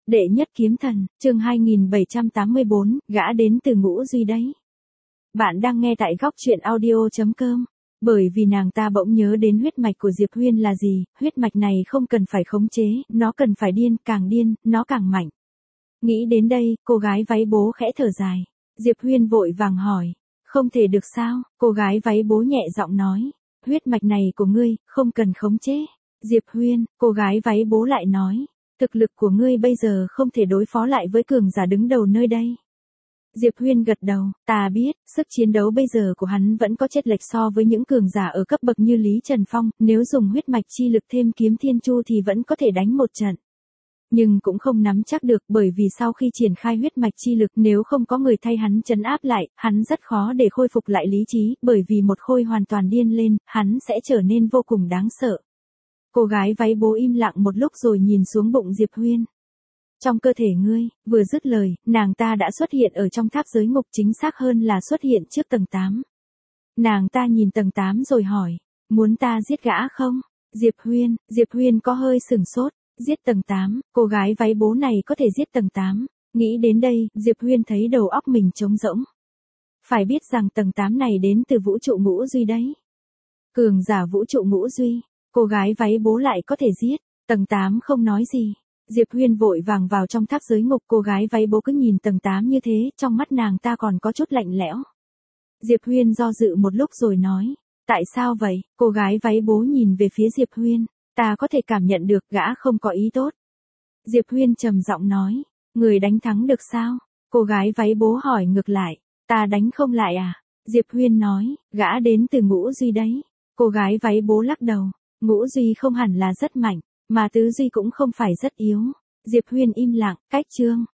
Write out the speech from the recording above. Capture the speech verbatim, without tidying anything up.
Đệ nhất kiếm thần, chương hai nghìn bảy trăm tám mươi bốn, gã đến từ Ngũ Duy đấy. Bạn đang nghe tại góc truyện audio chấm com. Bởi vì nàng ta bỗng nhớ đến huyết mạch của Diệp Huyên là gì, huyết mạch này không cần phải khống chế, nó cần phải điên, càng điên, nó càng mạnh. Nghĩ đến đây, cô gái váy bố khẽ thở dài. Diệp Huyên vội vàng hỏi, không thể được sao, cô gái váy bố nhẹ giọng nói, huyết mạch này của ngươi, không cần khống chế. Diệp Huyên, cô gái váy bố lại nói, thực lực của ngươi bây giờ không thể đối phó lại với cường giả đứng đầu nơi đây. Diệp Huyên gật đầu, ta biết, sức chiến đấu bây giờ của hắn vẫn có chênh lệch so với những cường giả ở cấp bậc như Lý Trần Phong, nếu dùng huyết mạch chi lực thêm kiếm thiên chu thì vẫn có thể đánh một trận. Nhưng cũng không nắm chắc được, bởi vì sau khi triển khai huyết mạch chi lực nếu không có người thay hắn trấn áp lại, hắn rất khó để khôi phục lại lý trí, bởi vì một khôi hoàn toàn điên lên, hắn sẽ trở nên vô cùng đáng sợ. Cô gái váy bố im lặng một lúc rồi nhìn xuống bụng Diệp Huyên. Trong cơ thể ngươi, vừa dứt lời, nàng ta đã xuất hiện ở trong tháp giới ngục, chính xác hơn là xuất hiện trước tầng tám. Nàng ta nhìn tầng tám rồi hỏi, muốn ta giết gã không? Diệp Huyên, Diệp Huyên có hơi sửng sốt, giết tầng tám, cô gái váy bố này có thể giết tầng tám. Nghĩ đến đây, Diệp Huyên thấy đầu óc mình trống rỗng. Phải biết rằng tầng tám này đến từ vũ trụ Ngũ Duy đấy. Cường giả vũ trụ Ngũ Duy. Cô gái váy bố lại có thể giết, tầng tám không nói gì. Diệp Huyên vội vàng vào trong tháp giới ngục, cô gái váy bố cứ nhìn tầng tám như thế, trong mắt nàng ta còn có chút lạnh lẽo. Diệp Huyên do dự một lúc rồi nói, tại sao vậy? Cô gái váy bố nhìn về phía Diệp Huyên, ta có thể cảm nhận được gã không có ý tốt. Diệp Huyên trầm giọng nói, người đánh thắng được sao? Cô gái váy bố hỏi ngược lại, ta đánh không lại à? Diệp Huyên nói, gã đến từ Ngũ Duy đấy. Cô gái váy bố lắc đầu. Ngũ Duy không hẳn là rất mạnh, mà Tứ Duy cũng không phải rất yếu. Diệp Huyên im lặng, cách chương.